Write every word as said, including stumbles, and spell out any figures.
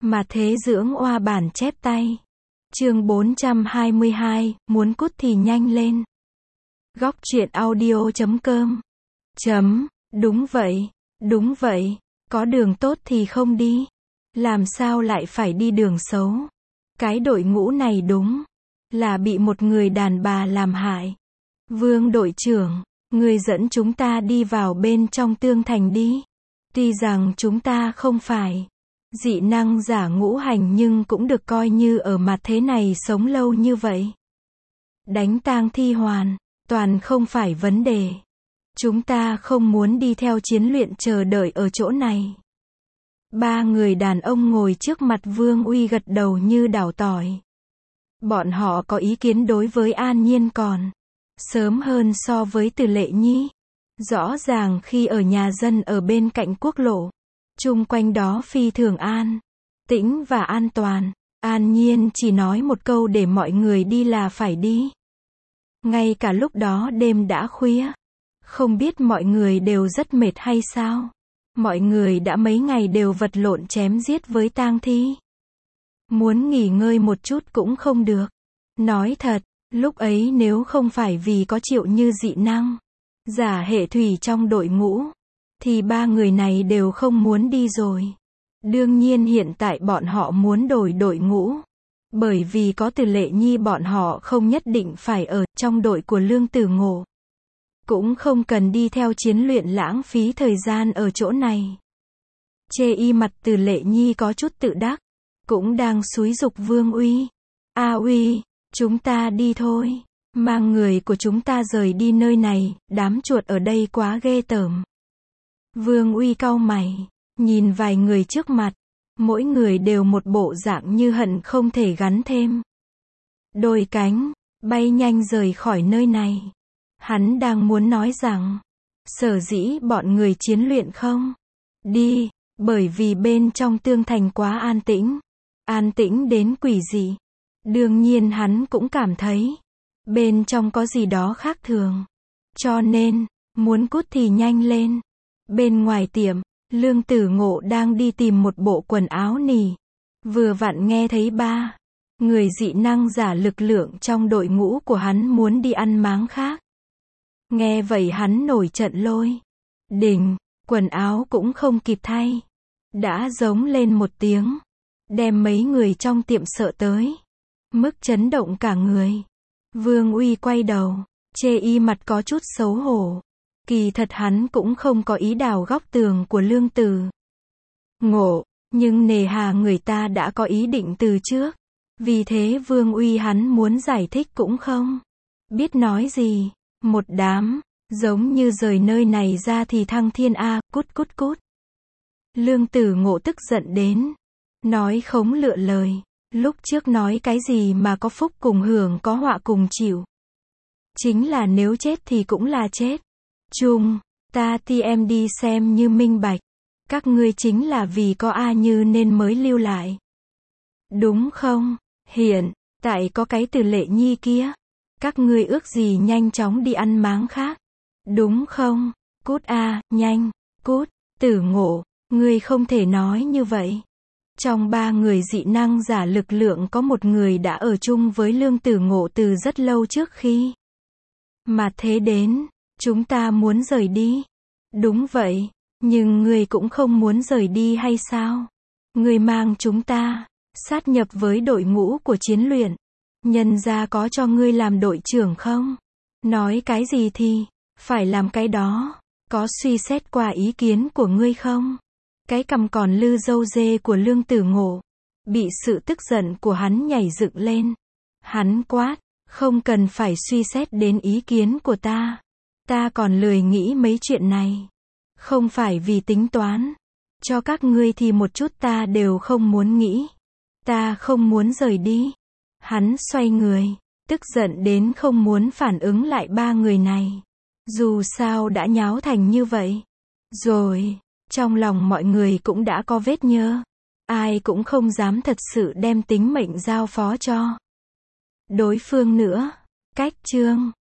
Mà thế dưỡng oa bản chép tay. Chương bốn trăm hai mươi hai, muốn cút thì nhanh lên. Góc truyện audio chấm com. Chấm, đúng vậy, đúng vậy, có đường tốt thì không đi. Làm sao lại phải đi đường xấu? Cái đội ngũ này đúng là bị một người đàn bà làm hại. Vương đội trưởng, người dẫn chúng ta đi vào bên trong tương thành đi. Tuy rằng chúng ta không phải dị năng giả ngũ hành nhưng cũng được coi như ở mặt thế này sống lâu như vậy. Đánh tang thi hoàn toàn không phải vấn đề. Chúng ta không muốn đi theo chiến luyện chờ đợi ở chỗ này. Ba người đàn ông ngồi trước mặt Vương Uy gật đầu như đảo tỏi. Bọn họ có ý kiến đối với An Nhiên còn sớm hơn so với Từ Lệ Nhi. Rõ ràng khi ở nhà dân ở bên cạnh quốc lộ, chung quanh đó phi thường an tĩnh và an toàn. An Nhiên chỉ nói một câu để mọi người đi là phải đi. Ngay cả lúc đó đêm đã khuya. Không biết mọi người đều rất mệt hay sao? Mọi người đã mấy ngày đều vật lộn chém giết với tang thi. Muốn nghỉ ngơi một chút cũng không được. Nói thật, lúc ấy nếu không phải vì có Triệu Như dị năng giả hệ thủy trong đội ngũ, thì ba người này đều không muốn đi rồi. Đương nhiên hiện tại bọn họ muốn đổi đội ngũ. Bởi vì có Từ Lệ Nhi bọn họ không nhất định phải ở trong đội của Lương Tử Ngộ. Cũng không cần đi theo chiến luyện lãng phí thời gian ở chỗ này. Chê y mặt Từ Lệ Nhi có chút tự đắc. Cũng đang xúi giục Vương Uy. A Uy, chúng ta đi thôi. Mang người của chúng ta rời đi nơi này, đám chuột ở đây quá ghê tởm. Vương Uy cau mày, nhìn vài người trước mặt. Mỗi người đều một bộ dạng như hận không thể gắn thêm đôi cánh, bay nhanh rời khỏi nơi này. Hắn đang muốn nói rằng, sở dĩ bọn người chiến luyện không đi, bởi vì bên trong tương thành quá an tĩnh. An tĩnh đến quỷ dị. Đương nhiên hắn cũng cảm thấy bên trong có gì đó khác thường. Cho nên, muốn cút thì nhanh lên. Bên ngoài tiệm, Lương Tử Ngộ đang đi tìm một bộ quần áo nỉ. Vừa vặn nghe thấy ba người dị năng giả lực lượng trong đội ngũ của hắn muốn đi ăn máng khác. Nghe vậy hắn nổi trận lôi đình, quần áo cũng không kịp thay. Đã giống lên một tiếng. Đem mấy người trong tiệm sợ tới mức chấn động cả người. Vương Uy quay đầu, chê y mặt có chút xấu hổ. Kỳ thật hắn cũng không có ý đào góc tường của Lương Tử Ngộ, nhưng nề hà người ta đã có ý định từ trước. Vì thế Vương Uy hắn muốn giải thích cũng không biết nói gì. Một đám, giống như rời nơi này ra thì thăng thiên a, cút cút cút. Lương Tử Ngộ tức giận đến. Nói khống lựa lời. Lúc trước nói cái gì mà có phúc cùng hưởng có họa cùng chịu. Chính là nếu chết thì cũng là chết. Chung, ta ti em đi xem như minh bạch. Các ngươi chính là vì có A Như nên mới lưu lại. Đúng không? Hiện, tại có cái Từ Lệ Nhi kia. Các ngươi ước gì nhanh chóng đi ăn máng khác. Đúng không? Cút a, nhanh, cút. Tử Ngộ, ngươi không thể nói như vậy. Trong ba người dị năng giả lực lượng có một người đã ở chung với Lương Tử Ngộ từ rất lâu trước khi mà thế đến. Chúng ta muốn rời đi. Đúng vậy, nhưng ngươi cũng không muốn rời đi hay sao? Ngươi mang chúng ta sát nhập với đội ngũ của chiến luyện. Nhân gia có cho ngươi làm đội trưởng không? Nói cái gì thì phải làm cái đó. Có suy xét qua ý kiến của ngươi không? Cái cằm còn lư râu dê của Lương Tử Ngộ bị sự tức giận của hắn nhảy dựng lên. Hắn quát, không cần phải suy xét đến ý kiến của ta. Ta còn lười nghĩ mấy chuyện này. Không phải vì tính toán cho các ngươi thì một chút ta đều không muốn nghĩ. Ta không muốn rời đi. Hắn xoay người, tức giận đến không muốn phản ứng lại ba người này. Dù sao đã nháo thành như vậy rồi, trong lòng mọi người cũng đã có vết nhơ. Ai cũng không dám thật sự đem tính mệnh giao phó cho đối phương nữa. Cách chương